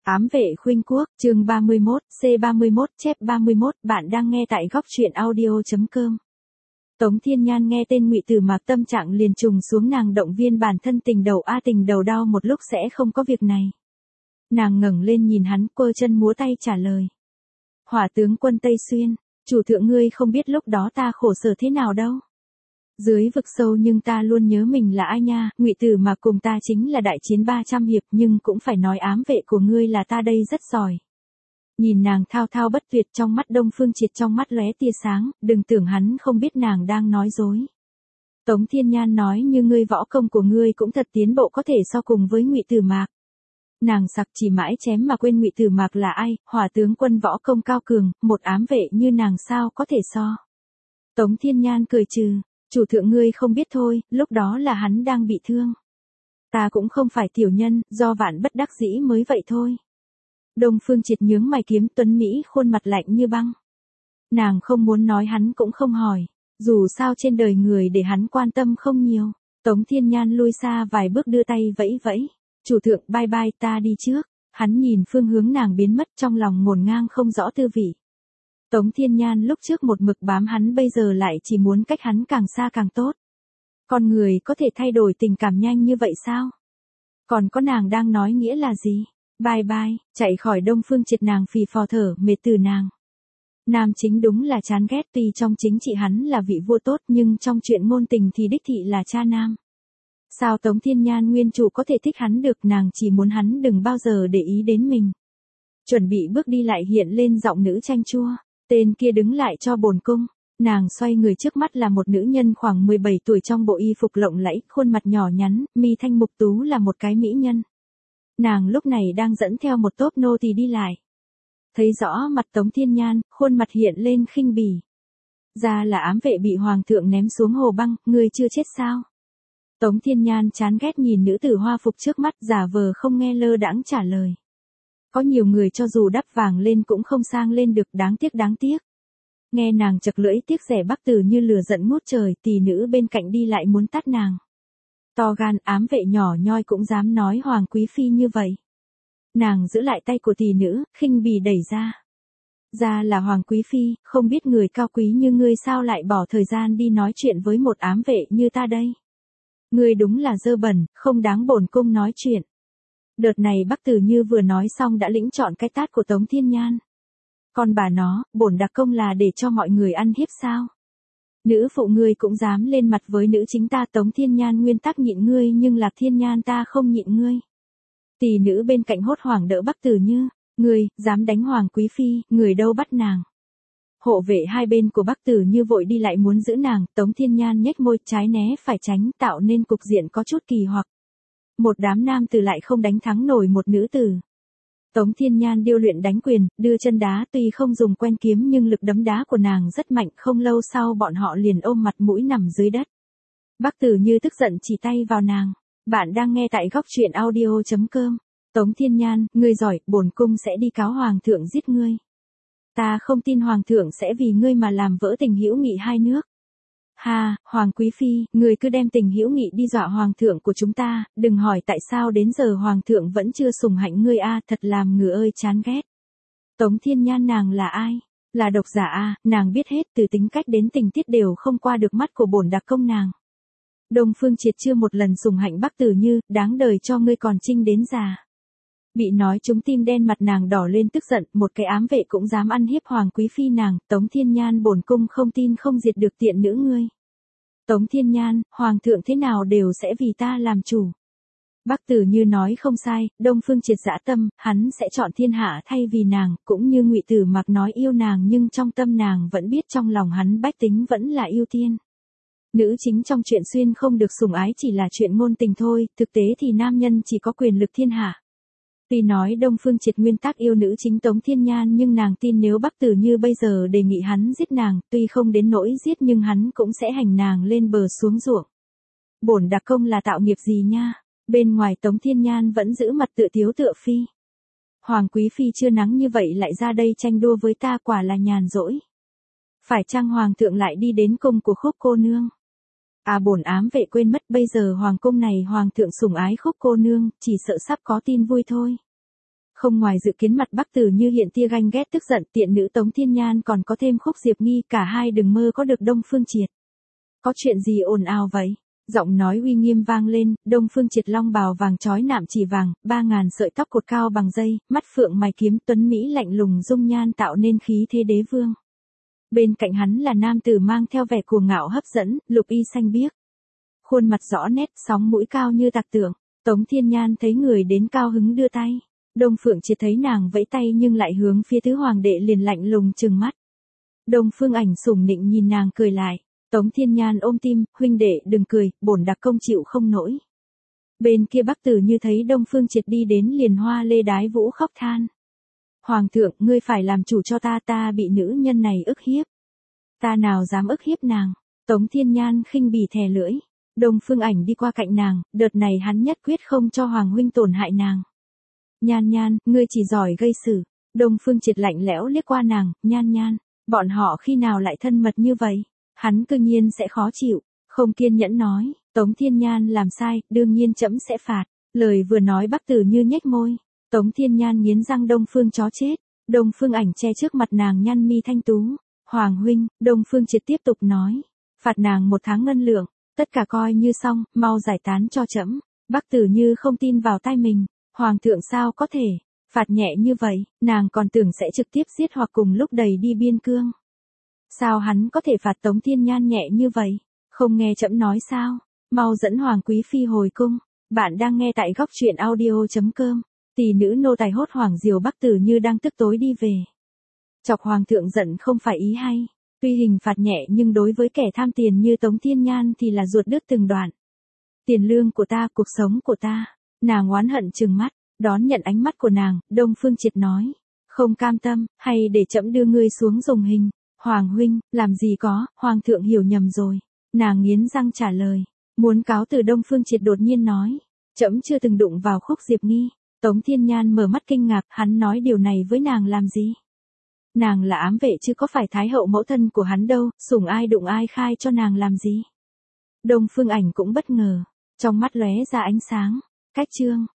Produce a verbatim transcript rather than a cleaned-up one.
Ám vệ khuynh quốc, chương ba mươi mốt, C ba mươi mốt, chép ba mươi mốt, bạn đang nghe tại góc truyện audio.com. Tống Thiên Nhan nghe tên Ngụy Tử Mạc tâm trạng liền trùng xuống, nàng động viên bản thân, tình đầu a tình đầu đau một lúc sẽ không có việc này. Nàng ngẩng lên nhìn hắn, quơ chân múa tay trả lời. Hỏa tướng quân Tây Xuyên, chủ thượng ngươi không biết lúc đó ta khổ sở thế nào đâu. Dưới vực sâu nhưng ta luôn nhớ mình là ai nha, Ngụy Tử Mạc cùng ta chính là đại chiến ba trăm hiệp, nhưng cũng phải nói ám vệ của ngươi là ta đây rất giỏi. Nhìn nàng thao thao bất tuyệt, trong mắt Đông Phương Triệt trong mắt lóe tia sáng, đừng tưởng hắn không biết nàng đang nói dối. Tống Thiên Nhan nói, như ngươi võ công của ngươi cũng thật tiến bộ, có thể so cùng với Ngụy Tử Mạc. Nàng sặc chỉ mãi chém mà quên Ngụy Tử Mạc là ai, hỏa tướng quân võ công cao cường, một ám vệ như nàng sao có thể so. Tống Thiên Nhan cười trừ. Chủ thượng ngươi không biết thôi, lúc đó là hắn đang bị thương. Ta cũng không phải tiểu nhân, do vạn bất đắc dĩ mới vậy thôi. Đông Phương Triệt nhướng mày, kiếm tuấn Mỹ khuôn mặt lạnh như băng. Nàng không muốn nói hắn cũng không hỏi, dù sao trên đời người để hắn quan tâm không nhiều. Tống Thiên Nhan lui xa vài bước đưa tay vẫy vẫy. Chủ thượng bye bye, ta đi trước. Hắn nhìn phương hướng nàng biến mất, trong lòng ngổn ngang không rõ tư vị. Tống Thiên Nhan lúc trước một mực bám hắn, bây giờ lại chỉ muốn cách hắn càng xa càng tốt. Con người có thể thay đổi tình cảm nhanh như vậy sao? Còn có nàng đang nói nghĩa là gì? Bye bye, chạy khỏi Đông Phương Triệt, nàng phì phò thở, mệt từ nàng. Nam chính đúng là chán ghét, tuy trong chính trị hắn là vị vua tốt nhưng trong chuyện ngôn tình thì đích thị là cha nam. Sao Tống Thiên Nhan nguyên chủ có thể thích hắn được, nàng chỉ muốn hắn đừng bao giờ để ý đến mình. Chuẩn bị bước đi lại hiện lên giọng nữ chanh chua. Tên kia đứng lại cho bổn cung. Nàng xoay người, trước mắt là một nữ nhân khoảng mười bảy tuổi trong bộ y phục lộng lẫy, khuôn mặt nhỏ nhắn, mi thanh mục tú là một cái mỹ nhân. Nàng lúc này đang dẫn theo một tốp nô tỳ đi lại. Thấy rõ mặt Tống Thiên Nhan, khuôn mặt hiện lên khinh bỉ. Ra là ám vệ bị hoàng thượng ném xuống hồ băng, ngươi chưa chết sao? Tống Thiên Nhan chán ghét nhìn nữ tử hoa phục trước mắt, giả vờ không nghe, lơ đãng trả lời. Có nhiều người cho dù đắp vàng lên cũng không sang lên được, đáng tiếc đáng tiếc. Nghe nàng chật lưỡi, tiếc rẻ Bắc Tử như lửa giận ngút trời, tỷ nữ bên cạnh đi lại muốn tát nàng. To gan, ám vệ nhỏ nhoi cũng dám nói hoàng quý phi như vậy. Nàng giữ lại tay của tỷ nữ, khinh bỉ đẩy ra. Ra là hoàng quý phi, không biết người cao quý như ngươi sao lại bỏ thời gian đi nói chuyện với một ám vệ như ta đây. Ngươi đúng là dơ bẩn, không đáng bổn cung nói chuyện. Đợt này Bắc Tử Như vừa nói xong đã lĩnh trọn cái tát của Tống Thiên Nhan. Còn bà nó, bổn đặc công là để cho mọi người ăn hiếp sao? Nữ phụ ngươi cũng dám lên mặt với nữ chính ta, Tống Thiên Nhan nguyên tắc nhịn ngươi nhưng Lạc Thiên Nhan ta không nhịn ngươi. Tỷ nữ bên cạnh hốt hoảng đỡ Bắc Tử Như, ngươi, dám đánh hoàng quý phi, người đâu bắt nàng. Hộ vệ hai bên của Bắc Tử Như vội đi lại muốn giữ nàng, Tống Thiên Nhan nhếch môi, trái né phải tránh, tạo nên cục diện có chút kỳ hoặc. Một đám nam tử lại không đánh thắng nổi một nữ tử. Tống Thiên Nhan điêu luyện đánh quyền, đưa chân đá, tuy không dùng quen kiếm nhưng lực đấm đá của nàng rất mạnh, không lâu sau bọn họ liền ôm mặt mũi nằm dưới đất. Bắc Tử Như tức giận chỉ tay vào nàng. Bạn đang nghe tại góc truyện audio.com. Tống Thiên Nhan, ngươi giỏi, bổn cung sẽ đi cáo hoàng thượng giết ngươi. Ta không tin hoàng thượng sẽ vì ngươi mà làm vỡ tình hữu nghị hai nước. Ha, hoàng quý phi, người cứ đem tình hữu nghị đi dọa hoàng thượng của chúng ta, đừng hỏi tại sao đến giờ hoàng thượng vẫn chưa sủng hạnh ngươi a, thật làm người ơi chán ghét. Tống Thiên Nhan, nàng là ai? Là độc giả a, nàng biết hết, từ tính cách đến tình tiết đều không qua được mắt của bổn đặc công nàng. Đông Phương Triệt chưa một lần sủng hạnh Bắc Tử Như, đáng đời cho ngươi còn trinh đến già. Bị nói trúng tim đen, mặt nàng đỏ lên tức giận, một cái ám vệ cũng dám ăn hiếp hoàng quý phi nàng, Tống Thiên Nhan bổn cung không tin không diệt được tiện nữ ngươi. Tống Thiên Nhan, hoàng thượng thế nào đều sẽ vì ta làm chủ. Bắc Tử Như nói không sai, Đông Phương Triệt dã tâm, hắn sẽ chọn thiên hạ thay vì nàng, cũng như Ngụy Tử Mạc nói yêu nàng nhưng trong tâm nàng vẫn biết trong lòng hắn bách tính vẫn là ưu tiên. Nữ chính trong chuyện xuyên không được sủng ái chỉ là chuyện ngôn tình thôi, thực tế thì nam nhân chỉ có quyền lực thiên hạ. Tuy nói Đông Phương Triệt nguyên tắc yêu nữ chính Tống Thiên Nhan nhưng nàng tin nếu Bắc Tử Như bây giờ đề nghị hắn giết nàng, tuy không đến nỗi giết nhưng hắn cũng sẽ hành nàng lên bờ xuống ruộng. Bổn đặc công là tạo nghiệp gì nha? Bên ngoài Tống Thiên Nhan vẫn giữ mặt tựa tiếu tựa phi. Hoàng quý phi chưa nắng như vậy lại ra đây tranh đua với ta, quả là nhàn rỗi. Phải chăng hoàng thượng lại đi đến cung của Khúc cô nương? À, bổn ám vệ quên mất, bây giờ hoàng cung này hoàng thượng sủng ái Khúc cô nương, chỉ sợ sắp có tin vui thôi. Không ngoài dự kiến mặt Bắc Tử Như hiện tia ganh ghét tức giận, tiện nữ Tống Thiên Nhan còn có thêm Khúc Diệp Nghi, cả hai đừng mơ có được Đông Phương Triệt. Có chuyện gì ồn ào vậy? Giọng nói uy nghiêm vang lên, Đông Phương Triệt long bào vàng trói nạm chỉ vàng, ba ngàn sợi tóc cột cao bằng dây, mắt phượng mày kiếm tuấn Mỹ lạnh lùng dung nhan tạo nên khí thế đế vương. Bên cạnh hắn là nam tử mang theo vẻ cuồng ngạo hấp dẫn, lục y xanh biếc. Khuôn mặt rõ nét, sóng mũi cao như tạc tượng. Tống Thiên Nhan thấy người đến cao hứng đưa tay. Đông Phượng Triệt thấy nàng vẫy tay nhưng lại hướng phía tứ hoàng đệ liền lạnh lùng trừng mắt. Đông Phương Ảnh sủng nịnh nhìn nàng cười lại. Tống Thiên Nhan ôm tim, huynh đệ đừng cười, bổn đặc công chịu không nổi. Bên kia Bắc Tử Như thấy Đông Phương Triệt đi đến liền hoa lê đái vũ khóc than. Hoàng thượng, ngươi phải làm chủ cho ta, ta bị nữ nhân này ức hiếp. Ta nào dám ức hiếp nàng. Tống Thiên Nhan khinh bỉ thè lưỡi. Đông Phương Ảnh đi qua cạnh nàng, đợt này hắn nhất quyết không cho Hoàng huynh tổn hại nàng. Nhan Nhan, ngươi chỉ giỏi gây sự. Đông Phương Triệt lạnh lẽo liếc qua nàng, Nhan Nhan, bọn họ khi nào lại thân mật như vậy? Hắn cư nhiên sẽ khó chịu, không kiên nhẫn nói, Tống Thiên Nhan làm sai, đương nhiên trẫm sẽ phạt. Lời vừa nói Bắc Tử Như nhếch môi. Tống Thiên Nhan nghiến răng Đông Phương chó chết. Đông Phương Ảnh che trước mặt nàng nhăn mi thanh tú. Hoàng huynh, Đông Phương Triệt tiếp tục nói, phạt nàng một tháng ngân lượng, tất cả coi như xong, mau giải tán cho trẫm. Bắc Tử Như không tin vào tai mình, Hoàng thượng sao có thể, phạt nhẹ như vậy, nàng còn tưởng sẽ trực tiếp giết hoặc cùng lúc đầy đi biên cương. Sao hắn có thể phạt Tống Thiên Nhan nhẹ như vậy, không nghe trẫm nói sao, mau dẫn Hoàng quý phi hồi cung. Bạn đang nghe tại góc truyện audio chấm com. Tỷ nữ nô tài hốt hoảng diều Bắc Tử Như đang tức tối đi về. Chọc Hoàng thượng giận không phải ý hay. Tuy hình phạt nhẹ nhưng đối với kẻ tham tiền như Tống Thiên Nhan thì là ruột đứt từng đoạn. Tiền lương của ta, cuộc sống của ta. Nàng oán hận trừng mắt, đón nhận ánh mắt của nàng, Đông Phương Triệt nói. Không cam tâm, hay để trẫm đưa ngươi xuống dùng hình. Hoàng huynh, làm gì có, Hoàng thượng hiểu nhầm rồi. Nàng nghiến răng trả lời. Muốn cáo từ Đông Phương Triệt đột nhiên nói. Trẫm chưa từng đụng vào Khúc Diệp Nghi. Tống Thiên Nhan mở mắt kinh ngạc, hắn nói điều này với nàng làm gì? Nàng là ám vệ chứ có phải thái hậu mẫu thân của hắn đâu, sủng ai đụng ai khai cho nàng làm gì? Đông Phương Ảnh cũng bất ngờ, trong mắt lóe ra ánh sáng. Cách chương